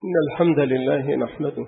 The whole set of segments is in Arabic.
إن الحمد لله نحمده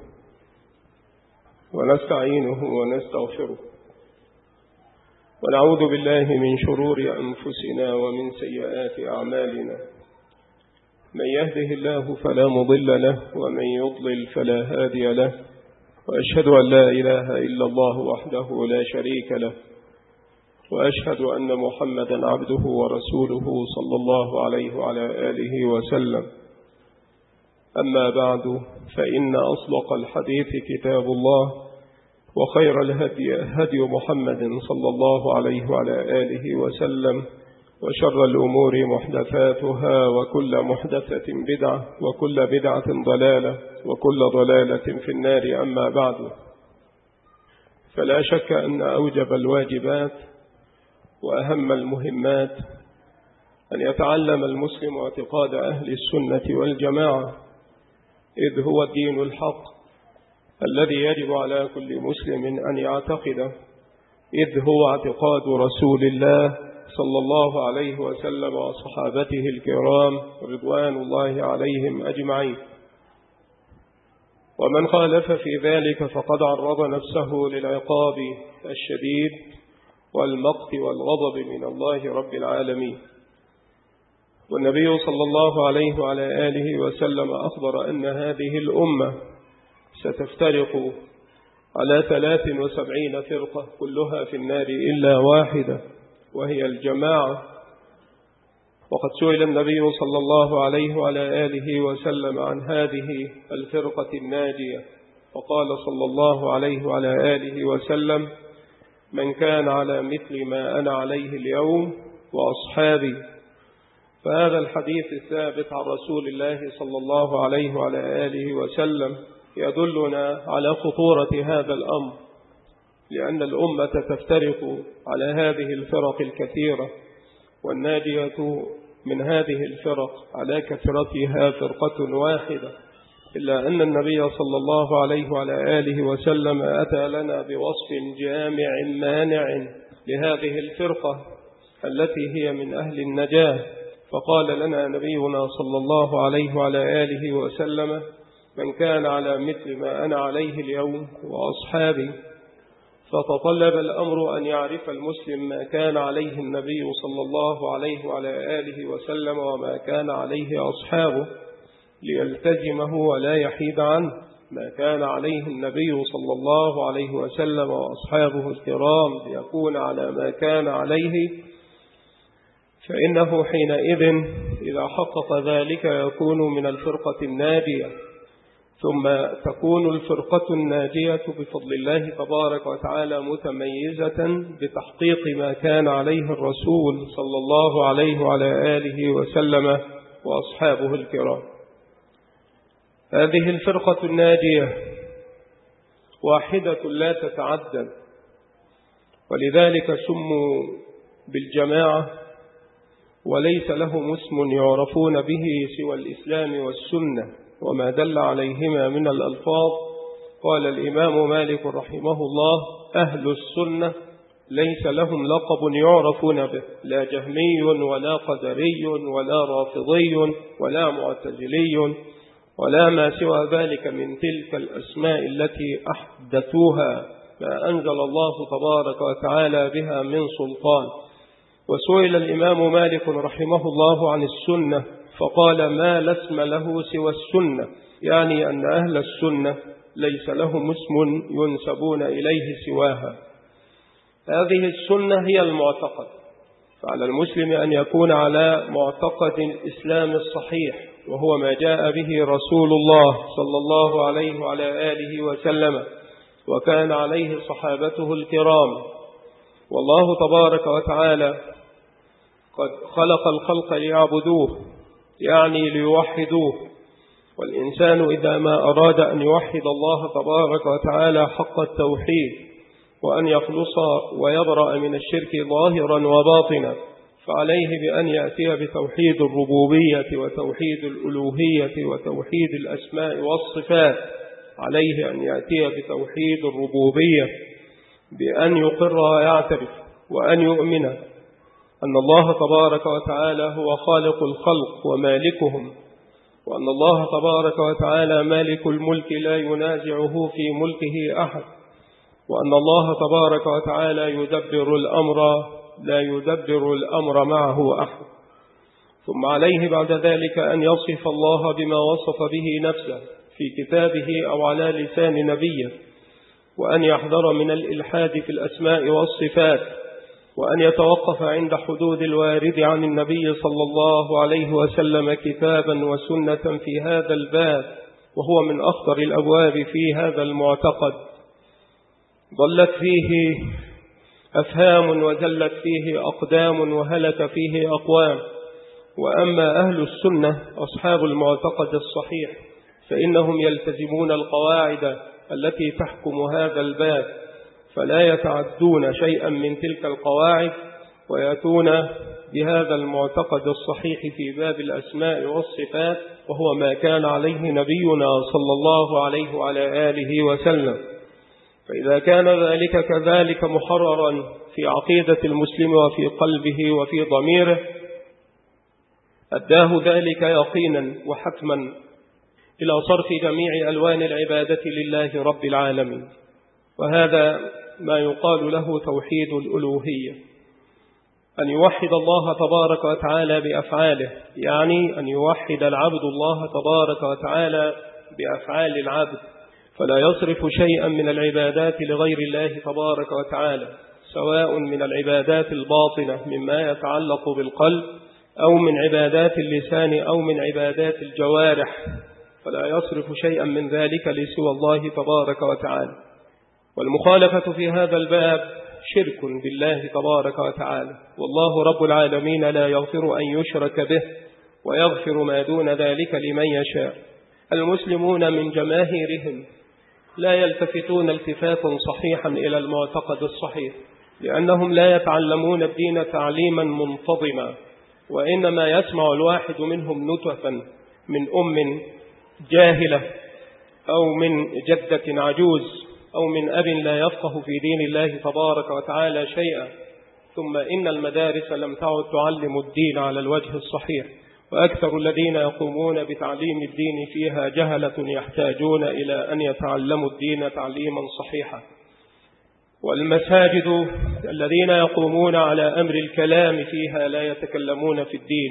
ونستعينه ونستغفره ونعوذ بالله من شرور أنفسنا ومن سيئات أعمالنا. من يهده الله فلا مضل له ومن يضلل فلا هادي له، وأشهد أن لا إله إلا الله وحده لا شريك له، وأشهد أن محمدا عبده ورسوله صلى الله عليه وعلى آله وسلم. أما بعد، فإن أصدق الحديث كتاب الله، وخير الهدي هدي محمد صلى الله عليه وعلى آله وسلم، وشر الأمور محدثاتها، وكل محدثة بدعة، وكل بدعة ضلالة، وكل ضلالة في النار. أما بعد، فلا شك أن أوجب الواجبات وأهم المهمات أن يتعلم المسلم اعتقاد أهل السنة والجماعة، إذ هو الدين الحق الذي يجب على كل مسلم أن يعتقده، إذ هو اعتقاد رسول الله صلى الله عليه وسلم وصحابته الكرام رضوان الله عليهم أجمعين. ومن خالف في ذلك فقد عرض نفسه للعقاب الشديد والمقت والغضب من الله رب العالمين. والنبي صلى الله عليه وعلى آله وسلم أخبر أن هذه الأمة ستفترق على 73 فرقة كلها في النار إلا واحدة، وهي الجماعة. وقد سئل النبي صلى الله عليه وعلى آله وسلم عن هذه الفرقة الناجية، وقال صلى الله عليه وعلى آله وسلم: من كان على مثل ما أنا عليه اليوم وأصحابي. فهذا الحديث الثابت عن رسول الله صلى الله عليه وعلى آله وسلم يدلنا على خطورة هذا الأمر، لأن الأمة تفترق على هذه الفرق الكثيرة، والناجية من هذه الفرق على كثرتها فرقة واحدة، إلا أن النبي صلى الله عليه وعلى آله وسلم أتى لنا بوصف جامع مانع لهذه الفرقة التي هي من أهل النجاة. فقال لنا نبينا صلى الله عليه وعلى آله وسلم: من كان على مثل ما أنا عليه اليوم وأصحابي. فتطلب الأمر أن يعرف المسلم ما كان عليه النبي صلى الله عليه وعلى آله وسلم وما كان عليه أصحابه، ليلتزمه ولا يحيد عنه. ما كان عليه النبي صلى الله عليه وسلم وأصحابه الكرام ليكون على ما كان عليه، فإنه حينئذ إذا حقق ذلك يكون من الفرقة الناجية. ثم تكون الفرقة الناجية بفضل الله تبارك وتعالى متميزة بتحقيق ما كان عليه الرسول صلى الله عليه وعلى آله وسلم وأصحابه الكرام. هذه الفرقة الناجية واحدة لا تتعدد، ولذلك سموا بالجماعة، وليس لهم اسم يعرفون به سوى الإسلام والسنة وما دل عليهما من الألفاظ. قال الإمام مالك رحمه الله: أهل السنة ليس لهم لقب يعرفون به، لا جهمي ولا قدري ولا رافضي ولا معتزلي ولا ما سوى ذلك من تلك الأسماء التي أحدثوها ما أنزل الله تبارك وتعالى بها من سلطان. وسئل الإمام مالك رحمه الله عن السنة فقال: ما لا اسم له سوى السنة، يعني أن أهل السنة ليس لهم اسم ينسبون إليه سواها. هذه السنة هي المعتقد، فعلى المسلم أن يكون على معتقد الإسلام الصحيح، وهو ما جاء به رسول الله صلى الله عليه وعلى آله وسلم وكان عليه صحابته الكرام. والله تبارك وتعالى قد خلق الخلق ليعبدوه، يعني ليوحدوه. والإنسان إذا ما أراد أن يوحد الله تبارك وتعالى حق التوحيد، وأن يخلص ويبرأ من الشرك ظاهرا وباطنا، فعليه بأن يأتي بتوحيد الربوبية وتوحيد الألوهية وتوحيد الأسماء والصفات. عليه أن يأتي بتوحيد الربوبية بأن يقر ويعترف وأن يؤمن أن الله تبارك وتعالى هو خالق الخلق ومالكهم، وأن الله تبارك وتعالى مالك الملك لا ينازعه في ملكه أحد، وأن الله تبارك وتعالى يدبر الأمر لا يدبر الأمر معه أحد. ثم عليه بعد ذلك أن يصف الله بما وصف به نفسه في كتابه أو على لسان نبيه، وأن يحذر من الإلحاد في الأسماء والصفات، وأن يتوقف عند حدود الوارد عن النبي صلى الله عليه وسلم كتابا وسنة في هذا الباب، وهو من أخطر الأبواب في هذا المعتقد. ضلت فيه أفهام وزلت فيه أقدام وهلك فيه أقوام. وأما أهل السنة أصحاب المعتقد الصحيح فإنهم يلتزمون القواعد التي تحكم هذا الباب، فلا يتعدون شيئا من تلك القواعد، ويأتون بهذا المعتقد الصحيح في باب الأسماء والصفات، وهو ما كان عليه نبينا صلى الله عليه وعلى آله وسلم. فإذا كان ذلك كذلك محررا في عقيدة المسلم وفي قلبه وفي ضميره، أداه ذلك يقينا وحتما إلى صرف جميع ألوان العبادة لله رب العالمين. وهذا ما يقال له توحيد الألوهية، أن يوحد الله تبارك وتعالى بأفعاله، يعني أن يوحد العبد الله تبارك وتعالى بأفعال العبد، فلا يصرف شيئا من العبادات لغير الله تبارك وتعالى، سواء من العبادات الباطنة مما يتعلق بالقلب، أو من عبادات اللسان، أو من عبادات الجوارح، فلا يصرف شيئا من ذلك لسوى الله تبارك وتعالى. والمخالفة في هذا الباب شرك بالله تبارك وتعالى، والله رب العالمين لا يغفر أن يشرك به، ويغفر ما دون ذلك لمن يشاء. المسلمون من جماهيرهم لا يلتفتون التفاتا صحيحا إلى المعتقد الصحيح، لأنهم لا يتعلمون الدين تعليما منتظما، وإنما يسمع الواحد منهم نتفا من أم جاهلة، أو من جدة عجوز، أو من أب لا يفقه في دين الله تبارك وتعالى شيئا. ثم إن المدارس لم تعد تعلم الدين على الوجه الصحيح، وأكثر الذين يقومون بتعليم الدين فيها جهلة يحتاجون إلى أن يتعلموا الدين تعليما صحيحا. والمساجد الذين يقومون على أمر الكلام فيها لا يتكلمون في الدين،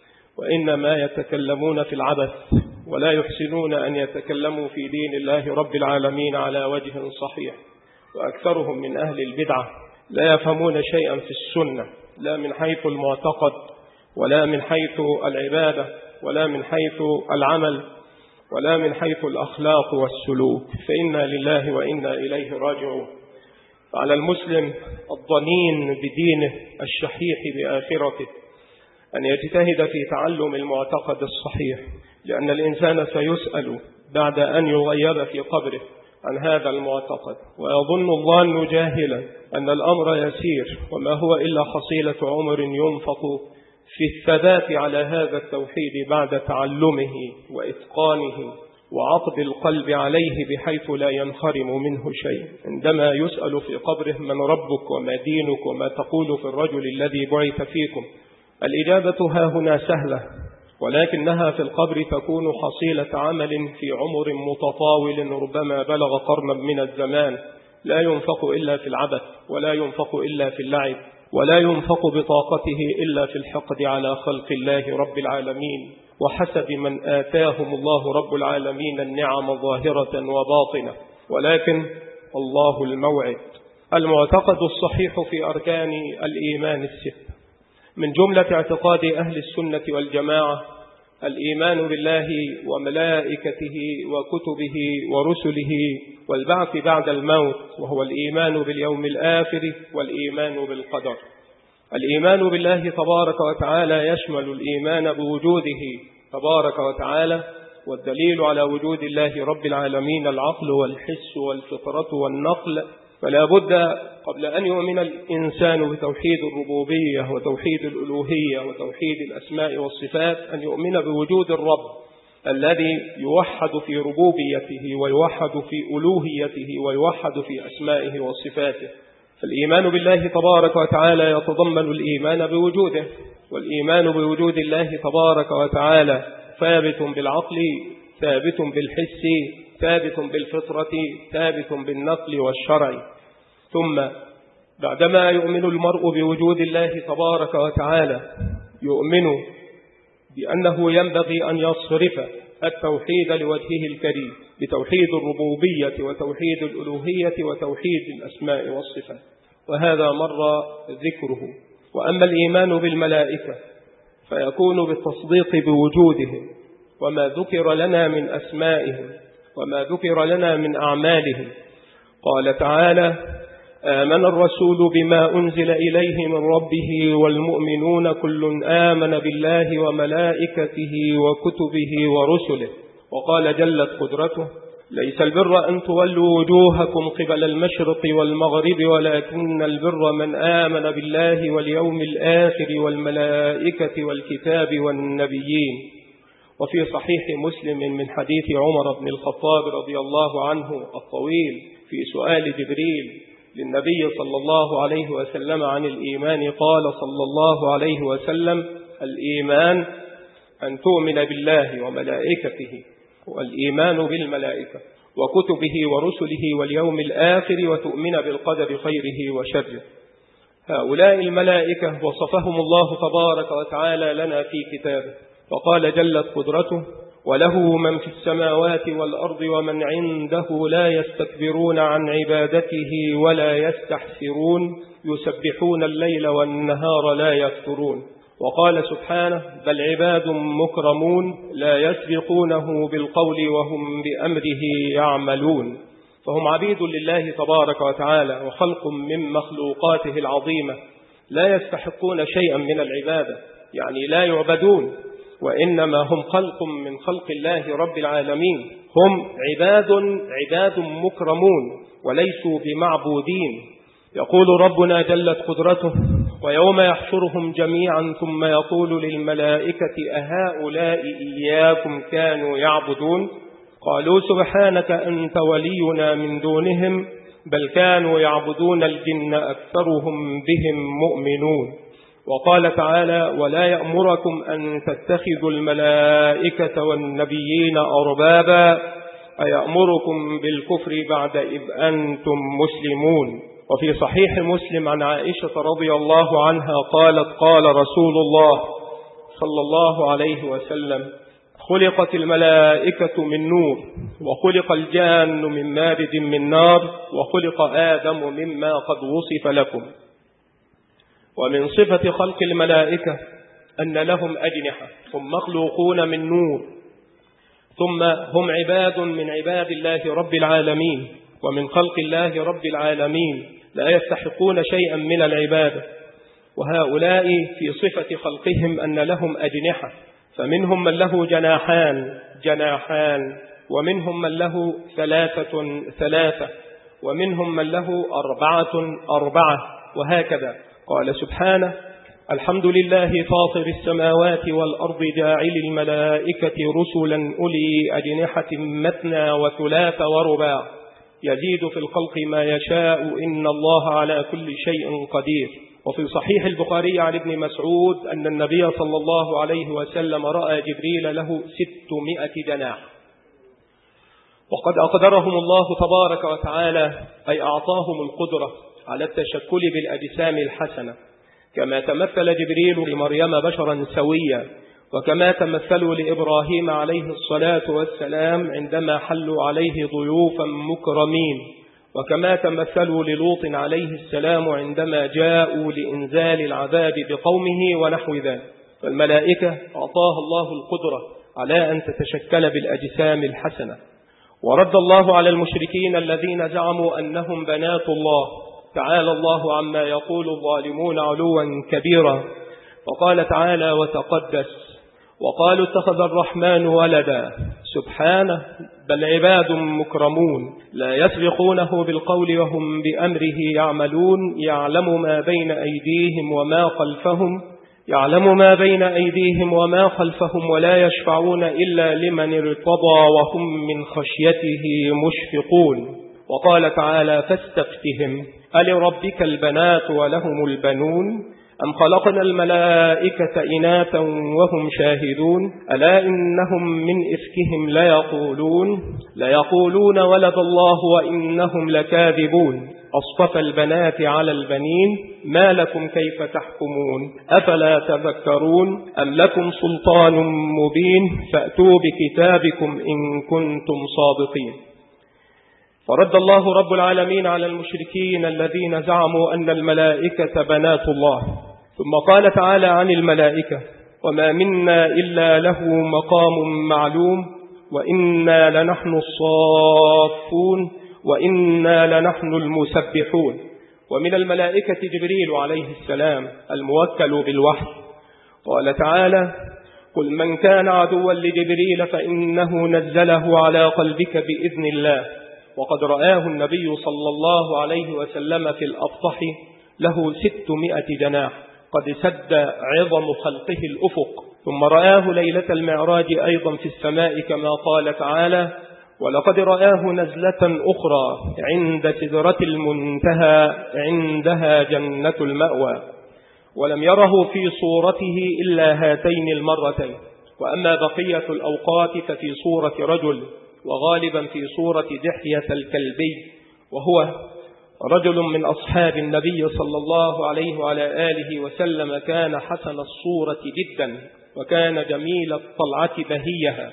وإنما يتكلمون في العبث، ولا يحسنون أن يتكلموا في دين الله رب العالمين على وجه صحيح. وأكثرهم من أهل البدعة لا يفهمون شيئا في السنة، لا من حيث المعتقد، ولا من حيث العبادة، ولا من حيث العمل، ولا من حيث الأخلاق والسلوك. فإنا لله وإنا إليه راجعون. فعلى المسلم الضنين بدينه الشحيح بآخرته أن يجتهد في تعلم المعتقد الصحيح، لأن الإنسان سيسأل بعد أن يغيب في قبره عن هذا المعتقد، ويظن الظان جاهلا أن الأمر يسير، وما هو إلا حصيلة عمر ينفق في الثبات على هذا التوحيد بعد تعلمه وإتقانه وعقد القلب عليه بحيث لا ينخرم منه شيء. عندما يسأل في قبره من ربك وما دينك وما تقول في الرجل الذي بعث فيكم، الإجابة ها هنا سهلة، ولكنها في القبر تكون حصيلة عمل في عمر متطاول ربما بلغ قرنا من الزمان، لا ينفق إلا في العبث، ولا ينفق إلا في اللعب، ولا ينفق بطاقته إلا في الحقد على خلق الله رب العالمين وحسب من آتاهم الله رب العالمين النعم ظاهرة وباطنة. ولكن الله الموعد. المعتقد الصحيح في أركان الإيمان الست، من جملة اعتقاد أهل السنة والجماعة الإيمان بالله وملائكته وكتبه ورسله والبعث بعد الموت، وهو الإيمان باليوم الآخر والإيمان بالقدر. الإيمان بالله تبارك وتعالى يشمل الإيمان بوجوده تبارك وتعالى، والدليل على وجود الله رب العالمين العقل والحس والفطرة والنقل. فلا بد قبل أن يؤمن الإنسان بتوحيد الربوبية وتوحيد الألوهية وتوحيد الأسماء والصفات أن يؤمن بوجود الرب الذي يوحد في ربوبيته ويوحد في ألوهيته ويوحد في أسمائه وصفاته. فالإيمان بالله تبارك وتعالى يتضمن الإيمان بوجوده، والإيمان بوجود الله تبارك وتعالى ثابت بالعقل، ثابت بالحس، ثابت بالفطرة، ثابت بالنقل والشرع. ثم بعدما يؤمن المرء بوجود الله تبارك وتعالى، يؤمن بأنه ينبغي أن يصرف التوحيد لوجهه الكريم بتوحيد الربوبية وتوحيد الألوهية وتوحيد الأسماء والصفات، وهذا مر ذكره. وأما الإيمان بالملائكة فيكون بالتصديق بوجودهم وما ذكر لنا من أسمائهم وما ذكر لنا من أعمالهم. قال تعالى: آمن الرسول بما أنزل إليه من ربه والمؤمنون كل آمن بالله وملائكته وكتبه ورسله. وقال جلت قدرته: ليس البر أن تولوا وجوهكم قبل المشرق والمغرب ولكن البر من آمن بالله واليوم الآخر والملائكة والكتاب والنبيين. وفي صحيح مسلم من حديث عمر بن الخطاب رضي الله عنه الطويل في سؤال جبريل للنبي صلى الله عليه وسلم عن الإيمان، قال صلى الله عليه وسلم: الإيمان أن تؤمن بالله وملائكته، والإيمان بالملائكة وكتبه ورسله واليوم الآخر، وتؤمن بالقدر خيره وشره. هؤلاء الملائكة وصفهم الله تبارك وتعالى لنا في كتابه، وقال جلت قدرته: وله من في السماوات والأرض ومن عنده لا يستكبرون عن عبادته ولا يستحسرون يسبحون الليل والنهار لا يفترون. وقال سبحانه: بل عباد مكرمون لا يسبقونه بالقول وهم بأمره يعملون. فهم عبيد لله تبارك وتعالى وخلق من مخلوقاته العظيمة، لا يستحقون شيئا من العبادة، يعني لا يعبدون، وإنما هم خلق من خلق الله رب العالمين. هم عباد مكرمون وليسوا بمعبودين. يقول ربنا جلت قدرته: ويوم يحشرهم جميعا ثم يقول للملائكة أهؤلاء إياكم كانوا يعبدون؟ قالوا سبحانك أنت ولينا من دونهم بل كانوا يعبدون الجن أكثرهم بهم مؤمنون. وقال تعالى: ولا يأمركم أن تتخذوا الملائكة والنبيين أربابا أيأمركم بالكفر بعد إذ أنتم مسلمون. وفي صحيح مسلم عن عائشة رضي الله عنها قالت: قال رسول الله صلى الله عليه وسلم: خلقت الملائكة من نور، وخلق الجان من مارد من نار، وخلق آدم مما قد وصف لكم. ومن صفة خلق الملائكة أن لهم أجنحة، هم مخلوقون من نور، ثم هم عباد من عباد الله رب العالمين ومن خلق الله رب العالمين، لا يستحقون شيئا من العبادة. وهؤلاء في صفة خلقهم أن لهم أجنحة، فمنهم من له جناحان، ومنهم من له ثلاثة، ومنهم من له أربعة، وهكذا. قال سبحانه: الحمد لله فاطر السماوات والأرض جاعل الملائكة رسلا أولي أجنحة مثنى وثلاث ورباع يزيد في الخلق ما يشاء إن الله على كل شيء قدير. وفي صحيح البخاري عن ابن مسعود أن النبي صلى الله عليه وسلم رأى جبريل له 600 جناح. وقد أقدرهم الله تبارك وتعالى، أي أعطاهم القدرة على التشكل بالأجسام الحسنة، كما تمثل جبريل لمريم بشرا سويا، وكما تمثلوا لإبراهيم عليه الصلاة والسلام عندما حلوا عليه ضيوفا مكرمين، وكما تمثلوا للوط عليه السلام عندما جاءوا لإنزال العذاب بقومه ونحو ذلك. فالملائكة أعطاها الله القدرة على أن تتشكل بالأجسام الحسنة. ورد الله على المشركين الذين زعموا أنهم بنات الله، تعالى الله عما يقول الظالمون علوا كبيرا. وقال تعالى وتقدس: وقالوا اتخذ الرحمن ولدا سبحانه بل عباد مكرمون لا يسبقونه بالقول وهم بأمره يعملون يعلم ما بين أيديهم وما خلفهم ولا يشفعون إلا لمن ارتضى وهم من خشيته مشفقون. وقال تعالى: فاستفتهم ألربك البنات ولهم البنون أم خلقنا الملائكة إناثا وهم شاهدون ألا إنهم من إفكهم ليقولون ولد الله وإنهم لكاذبون أصطفى البنات على البنين ما لكم كيف تحكمون أفلا تذكرون أم لكم سلطان مبين فأتوا بكتابكم إن كنتم صادقين. فرد الله رب العالمين على المشركين الذين زعموا أن الملائكة بنات الله، ثم قال تعالى عن الملائكة وما منا إلا له مقام معلوم وإنا لنحن الصافون وإنا لنحن المسبحون. ومن الملائكة جبريل عليه السلام الموكل بالوحي. قال تعالى قل من كان عدوا لجبريل فإنه نزله على قلبك بإذن الله وقد رآه النبي صلى الله عليه وسلم في الأبطح له 600 جناح قد سد عظم خلقه الأفق، ثم رآه ليلة المعراج أيضا في السماء كما قال تعالى ولقد رآه نزلة أخرى عند سدرة المنتهى عندها جنة المأوى، ولم يره في صورته إلا هاتين المرتين، وأما بقية الأوقات ففي صورة رجل، وغالبا في صورة دحية الكلبي، وهو رجل من أصحاب النبي صلى الله عليه وعلى آله وسلم، كان حسن الصورة جدا وكان جميل الطلعة بهيها.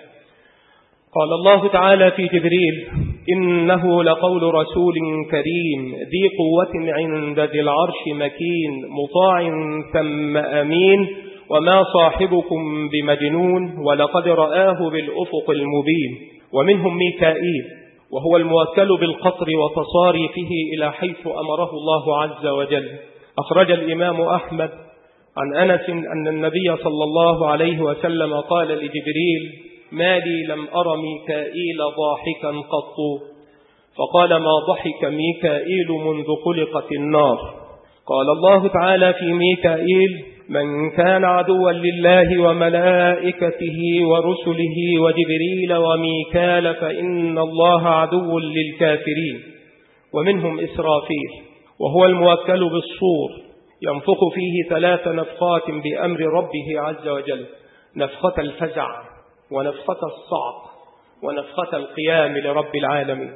قال الله تعالى في جبريل إنه لقول رسول كريم ذي قوة عند ذي العرش مكين مطاع ثم أمين وما صاحبكم بمجنون ولقد رآه بالأفق المبين. ومنهم ميكائيل وهو الموكل بالقطر وتصاريفه إلى حيث أمره الله عز وجل. أخرج الإمام أحمد عن أنس أن النبي صلى الله عليه وسلم قال لجبريل ما لي لم أر ميكائيل ضاحكا قط، فقال ما ضحك ميكائيل منذ خلقت النار. قال الله تعالى في ميكائيل من كان عدوا لله وملائكته ورسله وجبريل وميكال فإن الله عدو للكافرين. ومنهم إسرافيل وهو الموكل بالصور ينفخ فيه 3 نفخات بأمر ربه عز وجل، نفخة الفزع ونفخة الصعق ونفخة القيام لرب العالمين.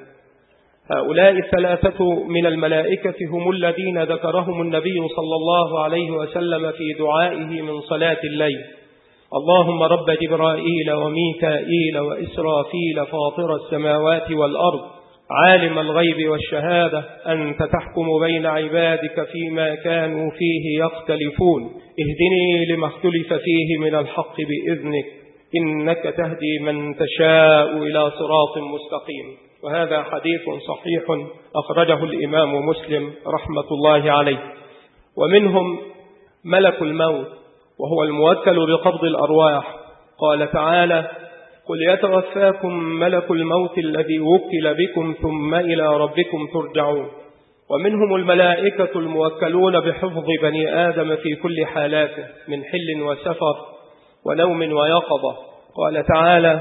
هؤلاء 3 من الملائكة هم الذين ذكرهم النبي صلى الله عليه وسلم في دعائه من صلاة الليل اللهم رب جبرائيل وميكائيل وإسرافيل فاطر السماوات والأرض عالم الغيب والشهادة أنت تحكم بين عبادك فيما كانوا فيه يختلفون اهدني لما اختلف فيه من الحق بإذنك إنك تهدي من تشاء إلى صراط مستقيم. وهذا حديث صحيح أخرجه الإمام مسلم رحمة الله عليه. ومنهم ملك الموت وهو الموكل بقبض الأرواح. قال تعالى قل يتوفاكم ملك الموت الذي وكل بكم ثم إلى ربكم ترجعون. ومنهم الملائكة الموكلون بحفظ بني آدم في كل حالاته من حل وسفر ونوم ويقظة. قال تعالى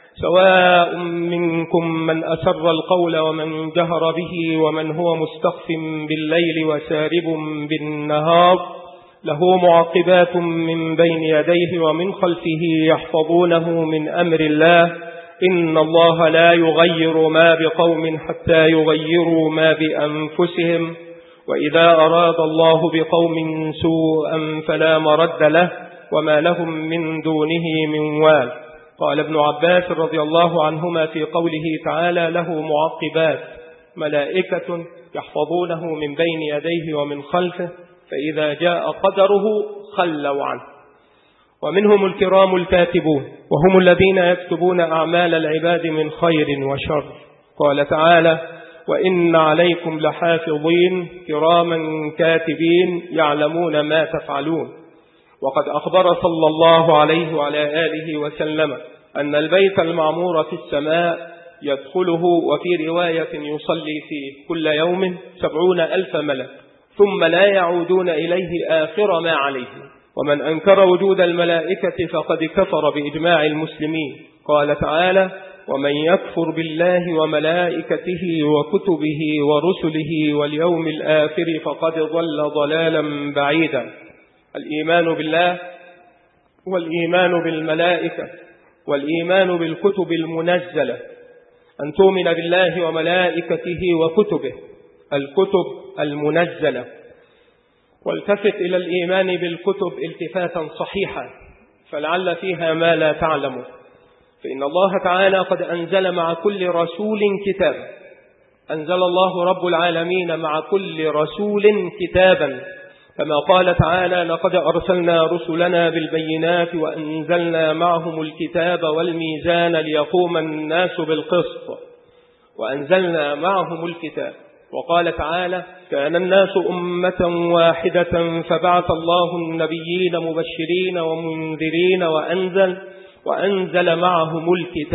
سواء منكم من أسر القول ومن جهر به ومن هو مستخف بالليل وسارب بالنهار له معقبات من بين يديه ومن خلفه يحفظونه من أمر الله إن الله لا يغير ما بقوم حتى يغيروا ما بأنفسهم وإذا أراد الله بقوم سوءا فلا مرد له وما لهم من دونه من وال. قال ابن عباس رضي الله عنهما في قوله تعالى له معقبات ملائكة يحفظونه من بين يديه ومن خلفه فإذا جاء قدره خلوا عنه. ومنهم الكرام الكاتبون وهم الذين يكتبون أعمال العباد من خير وشر. قال تعالى وإن عليكم لحافظين كراما كاتبين يعلمون ما تفعلون. وقد أخبر صلى الله عليه وعلى آله وسلم أن البيت المعمور في السماء يدخله وفي رواية يصلي فيه كل يوم 70,000 ملك ثم لا يعودون إليه آخر ما عليه. ومن أنكر وجود الملائكة فقد كفر بإجماع المسلمين. قال تعالى ومن يكفر بالله وملائكته وكتبه ورسله واليوم الآخر فقد ضل ضلالا بعيدا. الإيمان بالله والإيمان بالملائكة والإيمان بالكتب المنزلة، أن تؤمن بالله وملائكته وكتبه الكتب المنزلة. والتفت إلى الإيمان بالكتب التفاتا صحيحا فلعل فيها ما لا تعلم، فإن الله تعالى قد أنزل مع كل رسول كتابا، أنزل الله رب العالمين مع كل رسول كتابا، كما قال تعالى: لقد أرسلنا رسلنا بالبينات وأنزلنا معهم الكتاب والميزان ليقوم الناس بالقسط، وأنزلنا معهم الكتاب. وقال تعالى: كان الناس أمة واحدة فبعث الله النبيين مبشرين ومنذرين وأنزل معهم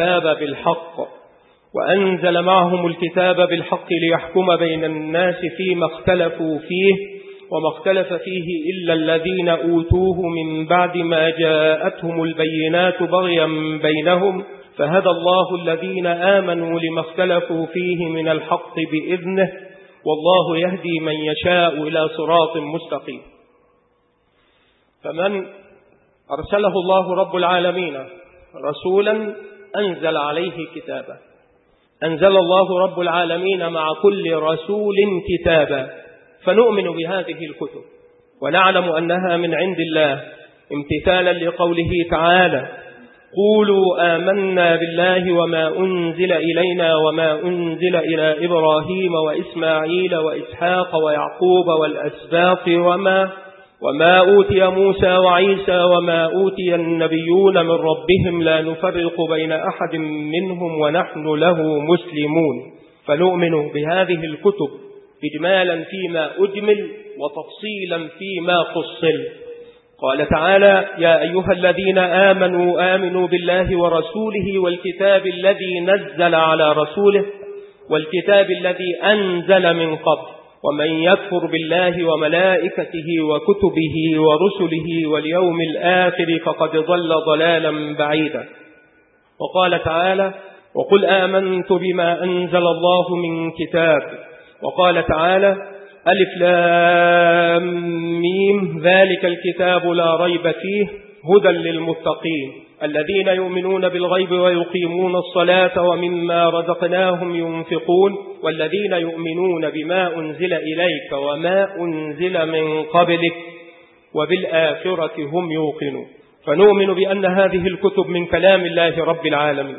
الكتاب بالحق ليحكم بين الناس فيما اختلفوا فيه، وما اختلف فيه إلا الذين أوتوه من بعد ما جاءتهم البينات بغيا بينهم، فهدى الله الذين آمنوا لما اختلفوا فيه من الحق بإذنه، والله يهدي من يشاء إلى صراط مستقيم. فمن أرسله الله رب العالمين رسولا أنزل عليه كتابا، أنزل الله رب العالمين مع كل رسول كتابا، فنؤمن بهذه الكتب ونعلم أنها من عند الله امتثالا لقوله تعالى: قولوا آمنا بالله وما أنزل إلينا وما أنزل إلى إبراهيم وإسماعيل وإسحاق ويعقوب والأسباط وما أوتي موسى وعيسى وما أوتي النبيون من ربهم لا نفرق بين أحد منهم ونحن له مسلمون. فنؤمن بهذه الكتب إجمالا فيما أجمل وتفصيلا فيما فصل. قال تعالى: يا أيها الذين آمنوا بالله ورسوله والكتاب الذي نزل على رسوله والكتاب الذي أنزل من قبل، ومن يكفر بالله وملائكته وكتبه ورسله واليوم الآخر فقد ضل ضلالا بعيدا. وقال تعالى: وقل آمنت بما أنزل الله من كتاب. وقال تعالى: ألف لام ميم ذلك الكتاب لا ريب فيه هدى للمتقين الذين يؤمنون بالغيب ويقيمون الصلاة ومما رزقناهم ينفقون والذين يؤمنون بما أنزل إليك وما أنزل من قبلك وبالآخرة هم يوقنون. فنؤمن بأن هذه الكتب من كلام الله رب العالمين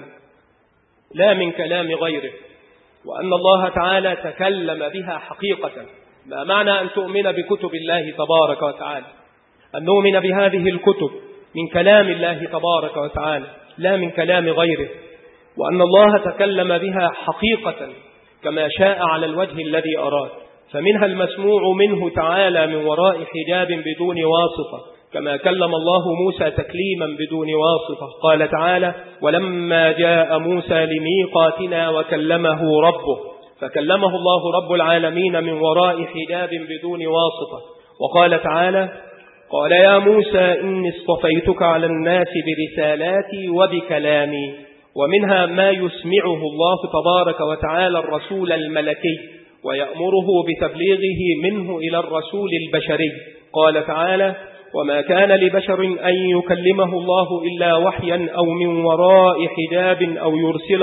لا من كلام غيره، وأن الله تعالى تكلم بها حقيقة. ما معنى أن تؤمن بكتب الله تبارك وتعالى؟ أن نؤمن بهذه الكتب من كلام الله تبارك وتعالى لا من كلام غيره، وأن الله تكلم بها حقيقة كما شاء على الوجه الذي أراد، فمنها المسموع منه تعالى من وراء حجاب بدون واسطة، كما كلم الله موسى تكليما بدون واسطة. قال تعالى: ولما جاء موسى لميقاتنا وكلمه ربه، فكلمه الله رب العالمين من وراء حجاب بدون واسطة. وقال تعالى: قال يا موسى إني اصطفيتك على الناس برسالاتي وبكلامي. ومنها ما يسمعه الله تبارك وتعالى الرسول الملكي ويأمره بتبليغه منه إلى الرسول البشري. قال تعالى: وما كان لبشر أن يكلمه الله إلا وحيا أو من وراء حجاب أو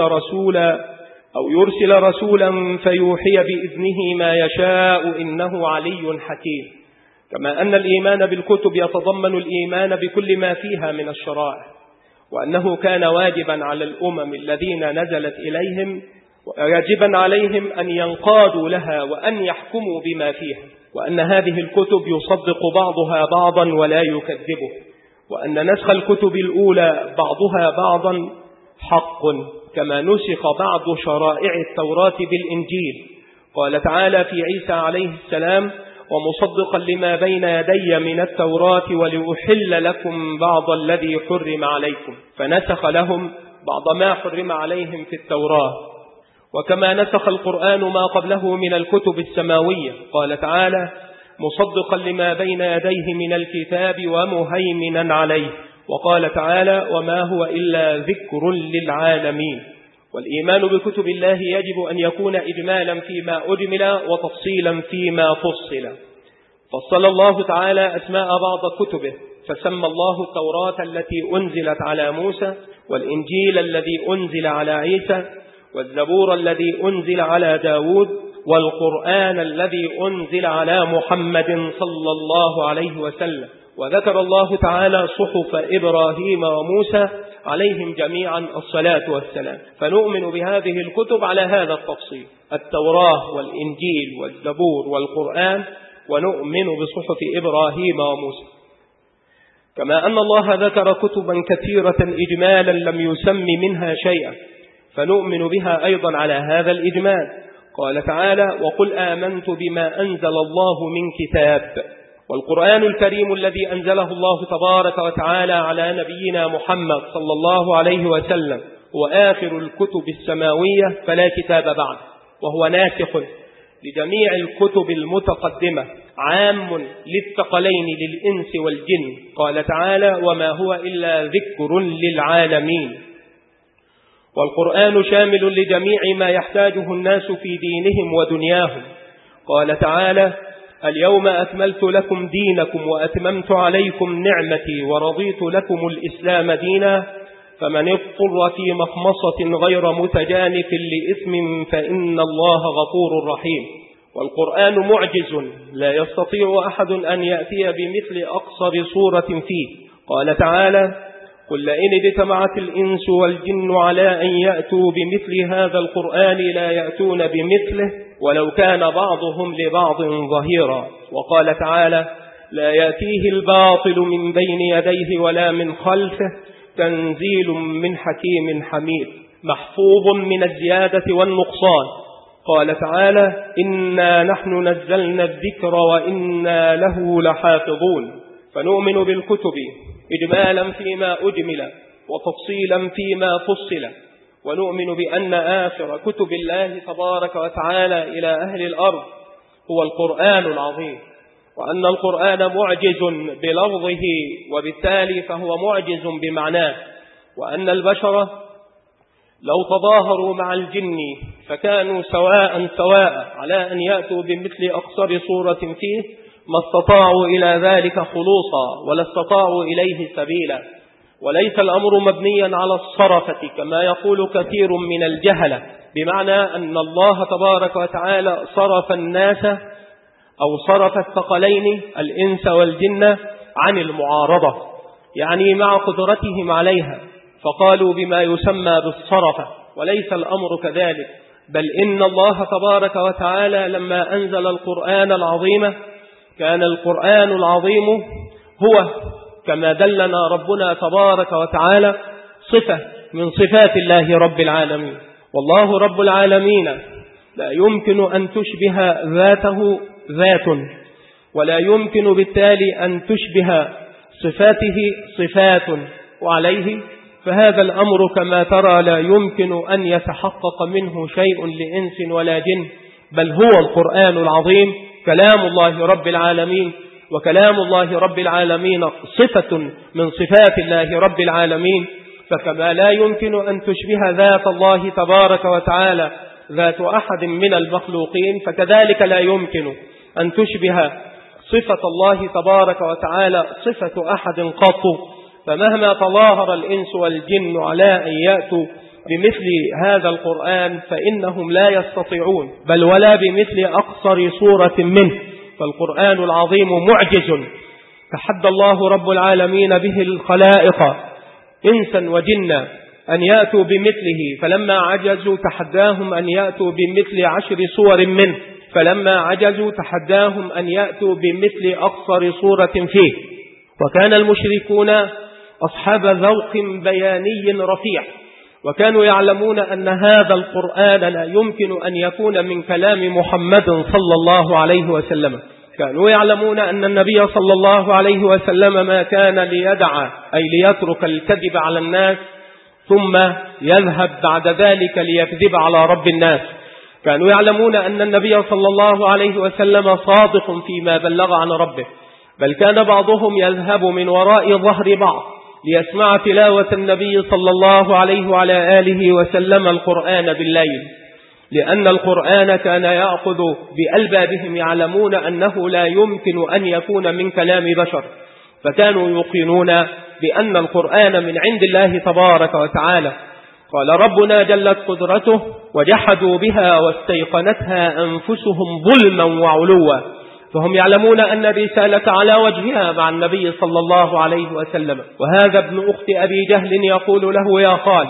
يرسل رسولا فيوحي بإذنه ما يشاء إنه علي حكيم. كما أن الإيمان بالكتب يتضمن الإيمان بكل ما فيها من الشرائع، وأنه كان واجبا على الأمم الذين نزلت إليهم ويجبا عليهم أن ينقادوا لها وأن يحكموا بما فيها، وأن هذه الكتب يصدق بعضها بعضا ولا يكذبه، وأن نسخ الكتب الأولى بعضها بعضا حق، كما نسخ بعض شرائع التوراة بالإنجيل. قال تعالى في عيسى عليه السلام: ومصدقا لما بين يدي من التوراة ولأحل لكم بعض الذي حرم عليكم، فنسخ لهم بعض ما حرم عليهم في التوراة. وكما نسخ القرآن ما قبله من الكتب السماوية. قال تعالى: مصدقا لما بين يديه من الكتاب ومهيمنا عليه. وقال تعالى: وما هو إلا ذكر للعالمين. والإيمان بكتب الله يجب أن يكون إجمالا فيما أجمل وتفصيلا فيما فصل. فصل الله تعالى أسماء بعض كتبه، فسمى الله التوراة التي أنزلت على موسى، والإنجيل الذي أنزل على عيسى، والزبور الذي أنزل على داود، والقرآن الذي أنزل على محمد صلى الله عليه وسلم. وذكر الله تعالى صحف إبراهيم وموسى عليهم جميعا الصلاة والسلام. فنؤمن بهذه الكتب على هذا التفصيل: التوراة والإنجيل والزبور والقرآن، ونؤمن بصحف إبراهيم وموسى. كما أن الله ذكر كتبا كثيرة إجمالا لم يسم منها شيئا، فنؤمن بها أيضا على هذا الإجمال. قال تعالى: وقل آمنت بما أنزل الله من كتاب. والقرآن الكريم الذي أنزله الله تبارك وتعالى على نبينا محمد صلى الله عليه وسلم هو آخر الكتب السماوية فلا كتاب بعد، وهو ناسخ لجميع الكتب المتقدمة، عام للثقلين للإنس والجن. قال تعالى: وما هو إلا ذكر للعالمين. والقرآن شامل لجميع ما يحتاجه الناس في دينهم ودنياهم. قال تعالى: اليوم أكملت لكم دينكم وأتممت عليكم نعمتي ورضيت لكم الإسلام دينا، فمن اضطر في مخمصة غير متجانف لإثم فإن الله غفور رحيم. والقرآن معجز لا يستطيع أحد أن يأتي بمثل أقصر سورة فيه. قال تعالى: قل لئن اجتمعت الإنس والجن على أن يأتوا بمثل هذا القرآن لا يأتون بمثله ولو كان بعضهم لبعض ظهيرا. وقال تعالى: لا يأتيه الباطل من بين يديه ولا من خلفه تنزيل من حكيم حميد، محفوظ من الزيادة والنقصان. قال تعالى: إنا نحن نزلنا الذكر وإنا له لحافظون. فنؤمن بالكتب إجمالا فيما أجمل وتفصيلا فيما فصل، ونؤمن بأن آخر كتب الله تبارك وتعالى إلى أهل الأرض هو القرآن العظيم، وأن القرآن معجز بلفظه وبالتالي فهو معجز بمعناه، وأن البشر لو تظاهروا مع الجن فكانوا سواء على أن يأتوا بمثل أقصر سورة فيه ما استطاعوا إلى ذلك خلوصا ولا استطاعوا إليه سبيلا. وليس الأمر مبنيا على الصرفة كما يقول كثير من الجهلة، بمعنى أن الله تبارك وتعالى صرف الناس أو صرف الثقلين الإنس والجن عن المعارضة، يعني مع قدرتهم عليها، فقالوا بما يسمى بالصرفة. وليس الأمر كذلك، بل إن الله تبارك وتعالى لما أنزل القرآن العظيم كان القرآن العظيم هو كما دلنا ربنا تبارك وتعالى صفة من صفات الله رب العالمين. والله رب العالمين لا يمكن أن تشبه ذاته ذات، ولا يمكن بالتالي أن تشبه صفاته صفات، وعليه فهذا الأمر كما ترى لا يمكن أن يتحقق منه شيء لإنس ولا جن، بل هو القرآن العظيم كلام الله رب العالمين. وكلام الله رب العالمين صفة من صفات الله رب العالمين، فكما لا يمكن أن تشبه ذات الله تبارك وتعالى ذات أحد من المخلوقين، فكذلك لا يمكن أن تشبه صفة الله تبارك وتعالى صفة أحد قط. فمهما تظاهر الإنس والجن على أن يأتوا بمثل هذا القرآن فإنهم لا يستطيعون، بل ولا بمثل أقصر سورة منه. فالقرآن العظيم معجز تحدى الله رب العالمين به الخلائق إنسا وجنا أن يأتوا بمثله، فلما عجزوا تحداهم أن يأتوا بمثل 10 سور منه، فلما عجزوا تحداهم أن يأتوا بمثل أقصر سورة فيه. وكان المشركون أصحاب ذوق بياني رفيع، وكانوا يعلمون أن هذا القرآن لا يمكن أن يكون من كلام محمد صلى الله عليه وسلم. كانوا يعلمون أن النبي صلى الله عليه وسلم ما كان ليدع أي ليترك الكذب على الناس ثم يذهب بعد ذلك ليكذب على رب الناس. كانوا يعلمون أن النبي صلى الله عليه وسلم صادق فيما بلغ عن ربه، بل كان بعضهم يذهب من وراء ظهر بعض ليسمع تلاوة النبي صلى الله عليه وعلى آله وسلم القرآن بالليل. لأن القرآن كان يأخذ بألبابهم، يعلمون أنه لا يمكن أن يكون من كلام بشر، فكانوا يوقنون بأن القرآن من عند الله تبارك وتعالى. قال ربنا جلت قدرته وجحدوا بها واستيقنتها أنفسهم ظلما وعلوا، فهم يعلمون أن الرسالة على وجهها مع النبي صلى الله عليه وسلم. وهذا ابن أخت أبي جهل يقول له يا خال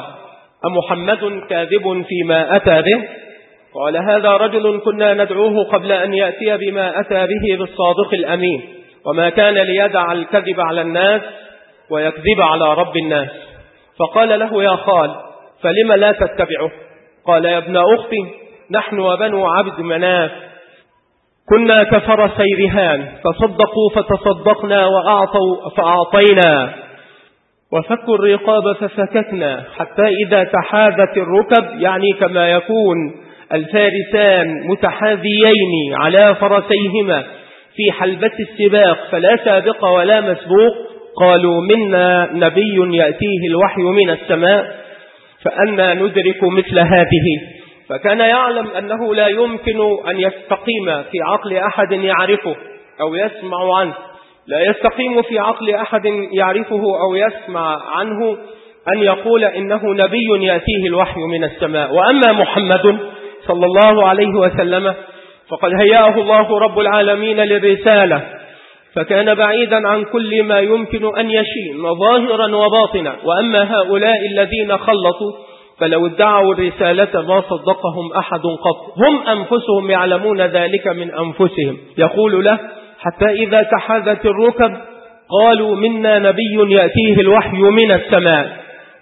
أمحمد كاذب فيما أتى به؟ قال هذا رجل كنا ندعوه قبل أن يأتي بما أتى به بالصادق الأمين، وما كان ليدع الكذب على الناس ويكذب على رب الناس. فقال له يا خال فلم لا تتبعه؟ قال يا ابن أختي نحن وبنو عبد مناف كنا كفرسي رهان، فصدقوا فتصدقنا وأعطوا فأعطينا، وفكوا الرقاب ففككنا، حتى إذا تحاذت الركب، يعني كما يكون الفارسان متحاذيين على فرسيهما في حلبة السباق فلا سابق ولا مسبوق، قالوا منا نبي يأتيه الوحي من السماء فأنا ندرك مثل هذه. فكان يعلم أنه لا يمكن أن يستقيم في عقل أحد يعرفه أو يسمع عنه، لا يستقيم في عقل أحد يعرفه أو يسمع عنه أن يقول إنه نبي يأتيه الوحي من السماء. وأما محمد صلى الله عليه وسلم فقد هيأه الله رب العالمين للرسالة، فكان بعيدا عن كل ما يمكن أن يشين ظاهرا وباطنا. وأما هؤلاء الذين خلطوا فلو ادعوا الرسالة ما صدقهم أحد قط، هم أنفسهم يعلمون ذلك من أنفسهم. يقول له حتى إذا تحاذت الركب قالوا منا نبي يأتيه الوحي من السماء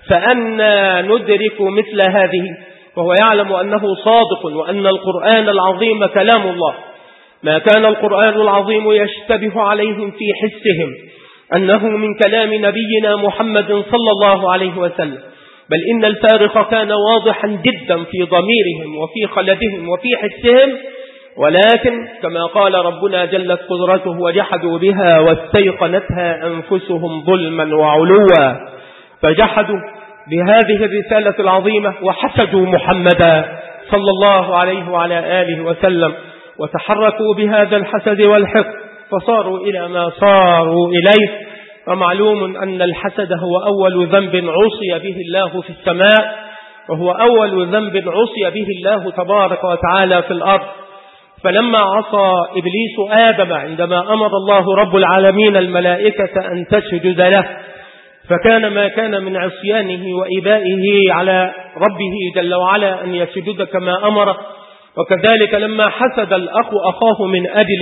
فأنا ندرك مثل هذه، وهو يعلم أنه صادق وأن القرآن العظيم كلام الله. ما كان القرآن العظيم يشتبه عليهم في حسهم أنه من كلام نبينا محمد صلى الله عليه وسلم، بل إن الفارق كان واضحا جدا في ضميرهم وفي خلدهم وفي حسهم، ولكن كما قال ربنا جلت قدرته وجحدوا بها واستيقنتها أنفسهم ظلما وعلوا، فجحدوا بهذه الرسالة العظيمة وحسدوا محمدا صلى الله عليه وعلى آله وسلم، وتحركوا بهذا الحسد والحقد فصاروا إلى ما صاروا إليه. ومعلوم أن الحسد هو أول ذنب عصي به الله في السماء، وهو أول ذنب عصي به الله تبارك وتعالى في الأرض. فلما عصى إبليس آدم عندما أمر الله رب العالمين الملائكة أن تسجد له، فكان ما كان من عصيانه وإبائه على ربه جل وعلا أن يسجد كما أمره. وكذلك لما حسد الأخ أخاه من أجل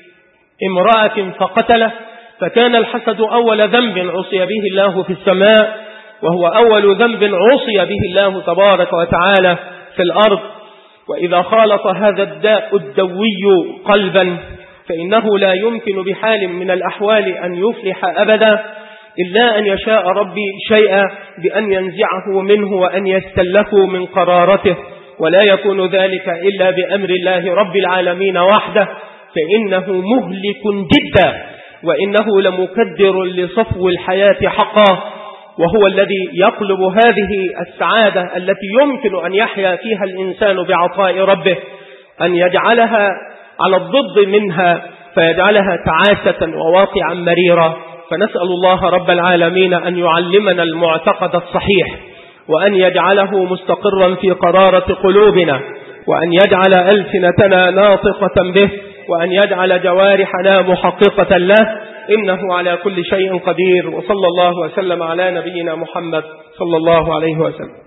امرأة فقتله، فكان الحسد أول ذنب عصي به الله في السماء، وهو أول ذنب عصي به الله تبارك وتعالى في الأرض. وإذا خالط هذا الداء الدوي قلبا فإنه لا يمكن بحال من الأحوال أن يفلح أبدا إلا أن يشاء ربي شيئا بأن ينزعه منه وأن يستله من قرارته، ولا يكون ذلك إلا بأمر الله رب العالمين وحده، فإنه مهلك جدا وإنه لمكدر لصفو الحياة حقا، وهو الذي يقلب هذه السعادة التي يمكن أن يحيا فيها الإنسان بعطاء ربه أن يجعلها على الضد منها فيجعلها تعاسة وواقعا مريرا. فنسأل الله رب العالمين أن يعلمنا المعتقد الصحيح، وأن يجعله مستقرا في قرارة قلوبنا، وأن يجعل ألسنتنا ناطقة به، وأن يجعل جوارحنا محققة له، إنه على كل شيء قدير. وصلى الله وسلم على نبينا محمد صلى الله عليه وسلم.